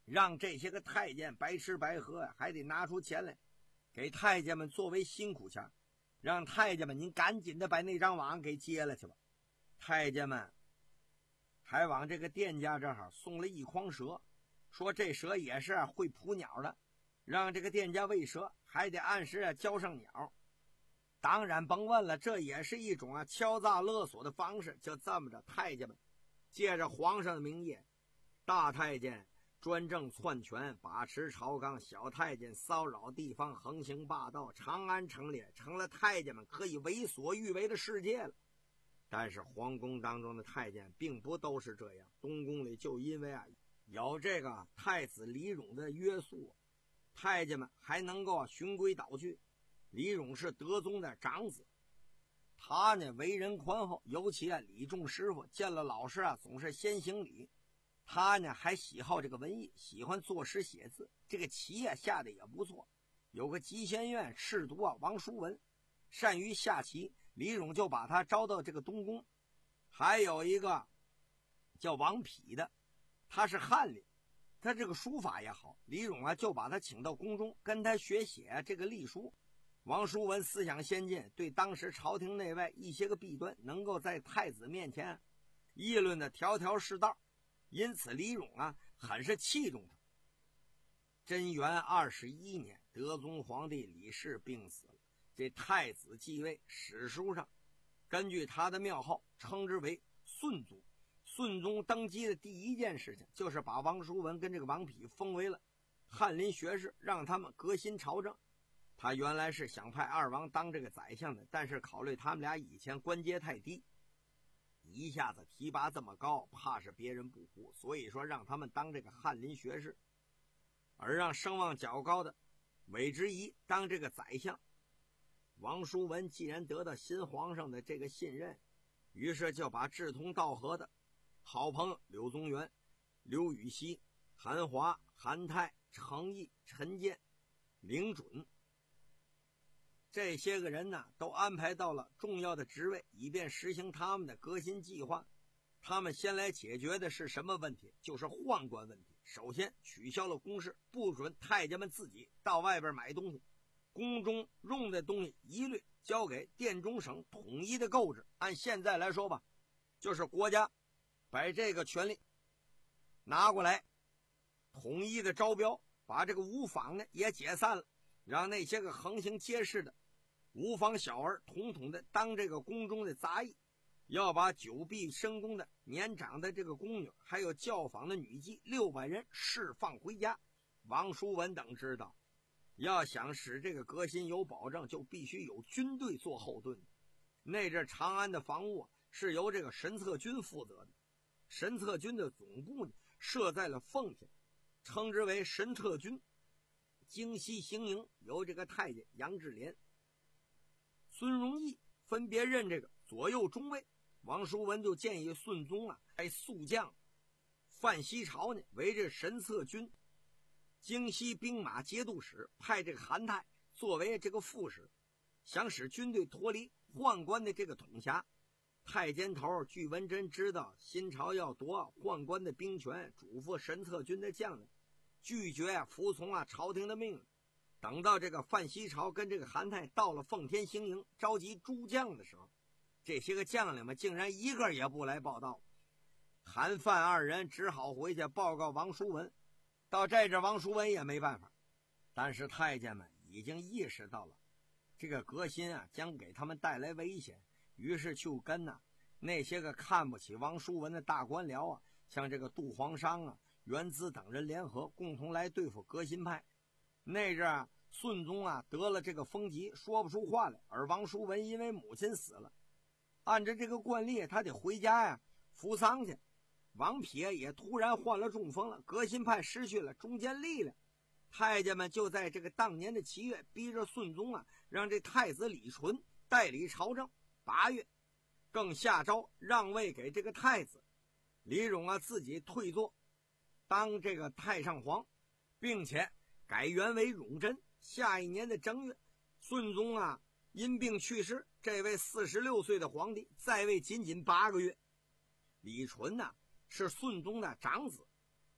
让这些个太监白吃白喝呀，还得拿出钱来给太监们作为辛苦钱，让太监们您赶紧的把那张网给接了去吧。太监们还往这个店家这儿送了一筐蛇，说这蛇也是会扑鸟的，让这个店家喂蛇还得按时啊交上鸟。当然甭问了，这也是一种啊敲诈勒索的方式。就这么着，太监们借着皇上的名义，大太监专政篡权，把持朝纲，小太监骚扰地方，横行霸道，长安城里成了太监们可以为所欲为的世界了。但是皇宫当中的太监并不都是这样，东宫里就因为啊有这个太子李荣的约束，太监们还能够啊循规蹈矩。李荣是德宗的长子，他呢为人宽厚，尤其啊李仲师傅见了老师啊总是先行礼。他呢还喜好这个文艺，喜欢作诗写字，这个棋啊下的也不错。有个集贤院侍读啊王叔文善于下棋，李荣就把他招到这个东宫。还有一个叫王匹的，他是翰林，他这个书法也好，李荣啊就把他请到宫中跟他学写这个隶书。王叔文思想先进，对当时朝廷内外一些个弊端能够在太子面前议论的条条是道，因此李荣啊很是器重他。贞元二十一年，德宗皇帝李氏病死了，这太子继位，史书上根据他的庙号称之为顺宗。顺宗登基的第一件事情就是把王叔文跟这个王匹封为了翰林学士，让他们革新朝政。他原来是想派二王当这个宰相的，但是考虑他们俩以前官阶太低，一下子提拔这么高，怕是别人不服，所以说让他们当这个翰林学士，而让声望较高的韦之仪当这个宰相。王叔文既然得到新皇上的这个信任，于是就把志同道合的好朋友柳宗元、刘禹锡、韩华、韩泰、程颐、陈建、凌准这些个人呢都安排到了重要的职位，以便实行他们的革新计划。他们先来解决的是什么问题？就是宦官问题。首先取消了公事，不准太监们自己到外边买东西，宫中用的东西一律交给殿中省统一的购置。按现在来说吧，就是国家把这个权利拿过来，统一的招标，把这个无坊呢也解散了，让那些个横行街市的无坊小儿统统的当这个宫中的杂役，要把久闭深宫的年长的这个宫女，还有教坊的女妓六百人释放回家。王叔文等知道，要想使这个革新有保证，就必须有军队做后盾。那阵长安的防务是由这个神策军负责的，神策军的总部呢设在了奉天，称之为神策军。京西行营由这个太监杨志廉、孙荣义分别任这个左右中尉。王叔文就建议顺宗啊派宿将范希朝呢为这神策军京西兵马节度使，派这个韩泰作为这个副使，想使军队脱离宦官的这个统辖。太监头巨文贞知道新朝要夺宦官的兵权，嘱咐神策军的将领拒绝啊服从啊朝廷的命令。等到这个范希朝跟这个韩泰到了奉天行营召集诸将的时候，这些个将领们竟然一个也不来报道。韩范二人只好回去报告王叔文。到这阵王叔文也没办法，但是太监们已经意识到了这个革新啊将给他们带来危险，于是就跟呐、啊、那些个看不起王叔文的大官僚啊，像这个杜黄商啊、袁资等人联合，共同来对付革新派。那阵啊顺宗啊得了这个风疾，说不出话来，而王叔文因为母亲死了，按照这个惯例他得回家呀扶丧去。王匹也突然患了中风了，革新派失去了中坚力量。太监们就在这个当年的七月逼着顺宗啊让这太子李纯代理朝政，八月更下诏让位给这个太子李荣啊自己退座当这个太上皇，并且改元为永贞。下一年的正月，顺宗啊因病去世，这位四十六岁的皇帝在位仅仅八个月。李纯呢、啊、是顺宗的长子，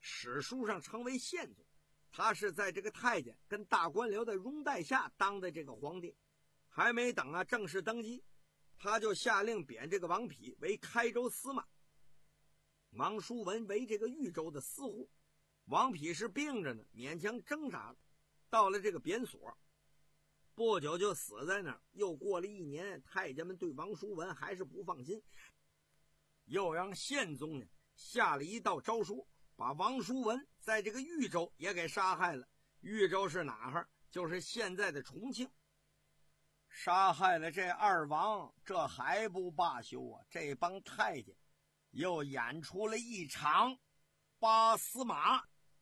史书上称为宪宗。他是在这个太监跟大官僚的拥戴下当的这个皇帝，还没等啊正式登基，他就下令贬这个王丕为开州司马，王叔文为这个豫州的司户。王丕是病着呢，勉强挣扎了，到了这个贬所，不久就死在那儿。又过了一年，太监们对王叔文还是不放心，又让宪宗呢下了一道诏书，把王叔文在这个豫州也给杀害了。豫州是哪儿？就是现在的重庆。杀害了这二王，这还不罢休啊！这帮太监又演出了一场八司马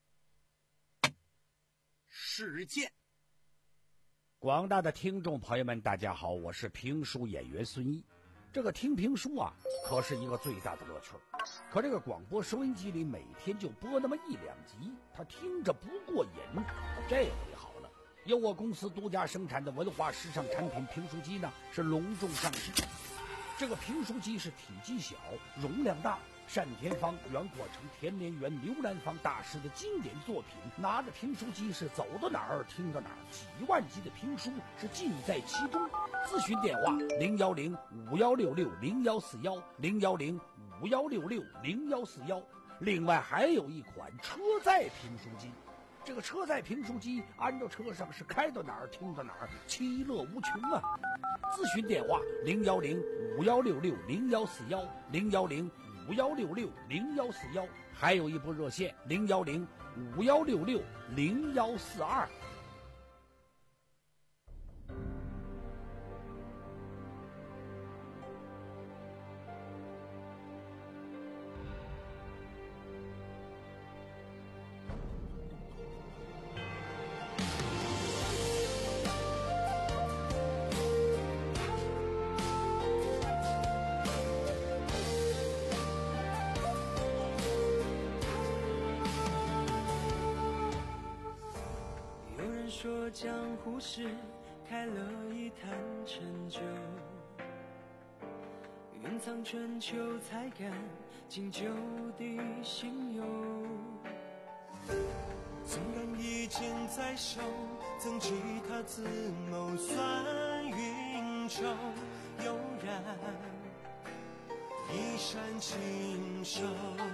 事件。 广大的听众朋友们，大家好，我是评书演员孙一。这个听评书啊，可是一个最大的乐趣。可这个广播收音机里每天就播那么一两集，他听着不过瘾。这回好了，由我公司独家生产的文化时尚产品评书机呢，是隆重上市。这个评书机是体积小，容量大，单田芳、袁阔成、田连元、刘兰芳大师的经典作品。拿着评书机是走到哪儿听到哪儿，几万集的评书是尽在其中。咨询电话零幺零五幺六六零幺四幺零幺零五幺六六零幺四幺。另外还有一款车载评书机，这个车载评书机安到车上是开到哪儿听到哪儿，其乐无穷啊！咨询电话零幺零五幺六六零幺四幺零幺零五幺六六零幺四幺，还有一部热线零幺零五幺六六零幺四二。 说江湖事开了一坛陈酒，蕴藏春秋才敢敬酒的心忧。纵然一剑在手，曾记他自谋算运筹，悠然一扇轻手，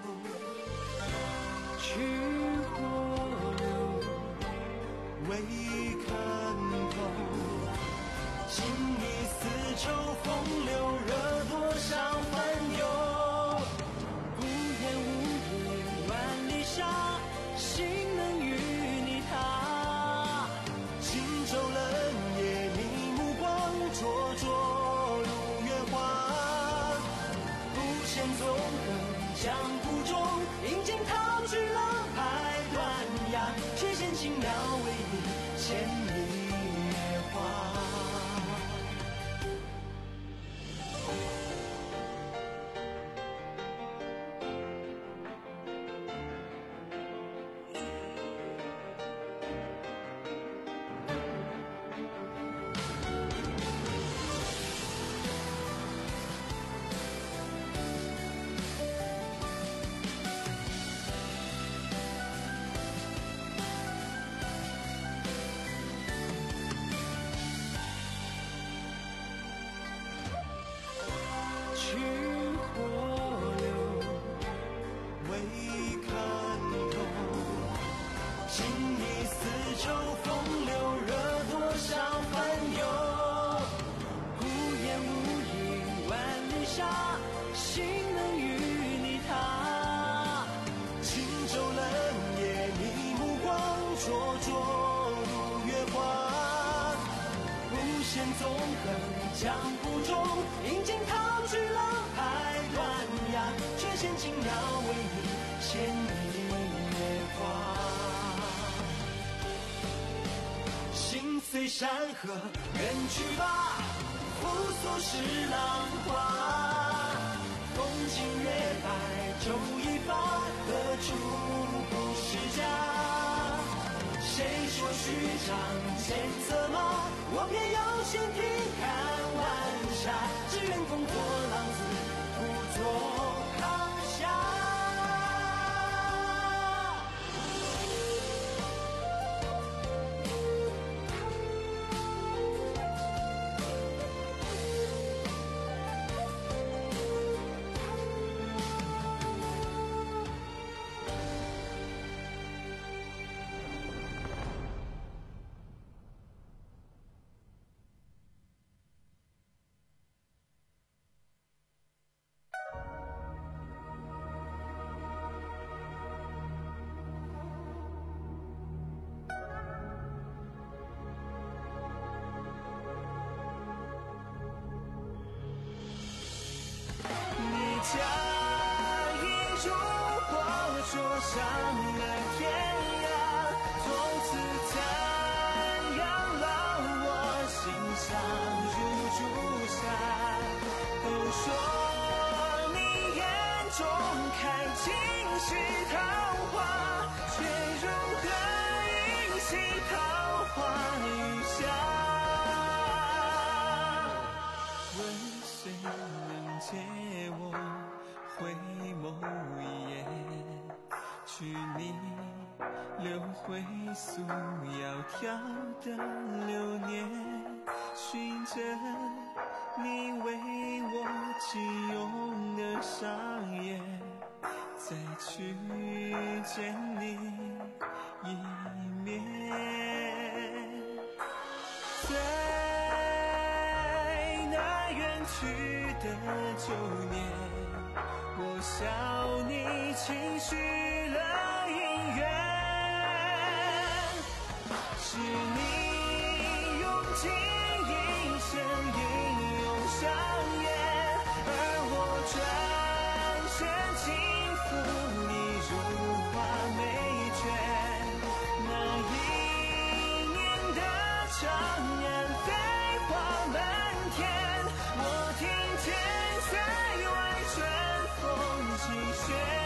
去火流未看透，情义丝绸风流，惹多少烦忧。无言无语万里沙，心能与你他。轻舟冷夜你目光灼灼如月华。不羡纵横江湖中，引剑踏去浪拍断崖，却嫌轻描为千里野花。江湖中，引剑踏去浪拍断崖，却嫌轻描为你千里野花。心随山河远去吧，扶苏是浪花。风清月白昼已发，何处不是家？谁说虚张千策马？我偏要先听看晚霞，只愿烽火浪子不做扛下。 去你留回溯窈窕的流年，寻着你为我紧拥的上演，再去见你一面。在那远去的旧年，我笑你轻许了姻缘，是你用尽一生英勇上演，而我转身轻抚你如花美眷。那一年的长安飞花满天，我听见塞外春风起雪。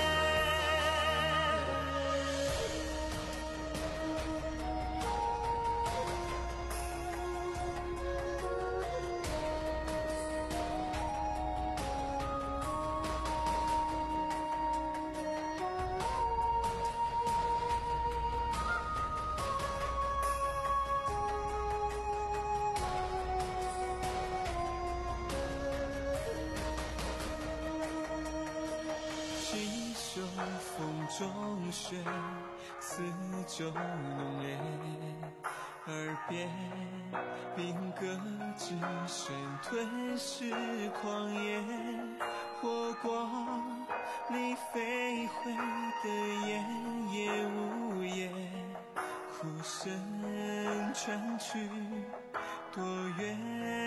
细袖风中雪，四周浓烈，耳边兵戈之声吞噬狂野，火光里飞回的烟也无言，哭声传去多远？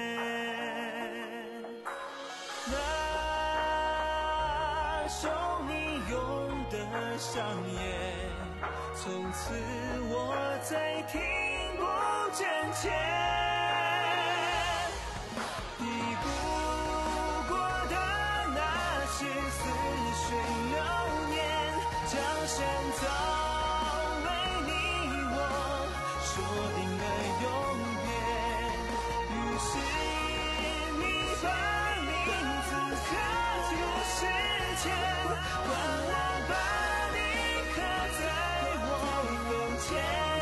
那手你用的上演，从此我再听不真切，抵不过的那是似水流年，江山早为你我说定了永别，于是你把名字刻入世间，换我把你刻在我胸前。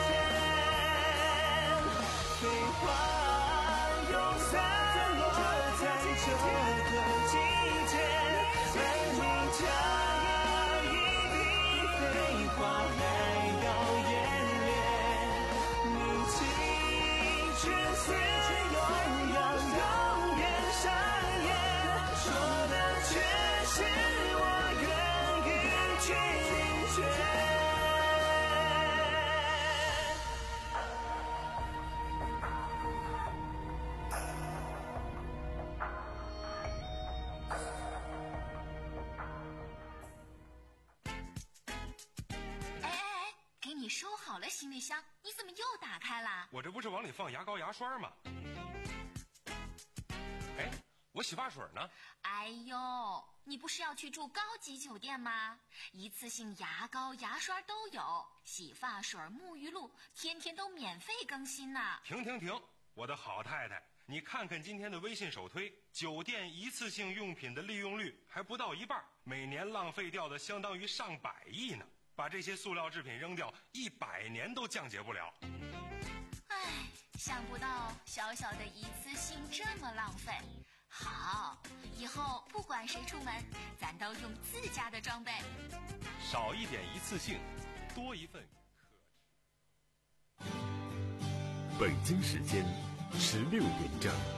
飞花又散落在这个季节，而你差异比飞花还要艳烈，你青春似永远永远上演，说的却是我愿与君绝。 哎哎哎，给你收好了行李箱，你怎么又打开了？ 我这不是往里放牙膏牙刷吗？哎，我洗发水呢？ 哎呦，你不是要去住高级酒店吗？一次性牙膏牙刷都有，洗发水沐浴露天天都免费更新呢。 停停停，我的好太太，你看看今天的微信首推，酒店一次性用品的利用率还不到一半，每年浪费掉的相当于上百亿呢。把这些塑料制品扔掉，一百年都降解不了。 唉，想不到小小的一次性这么浪费。好，以后不管谁出门，咱都用自家的装备。 少一点一次性，多一份可持。 北京时间十六点整。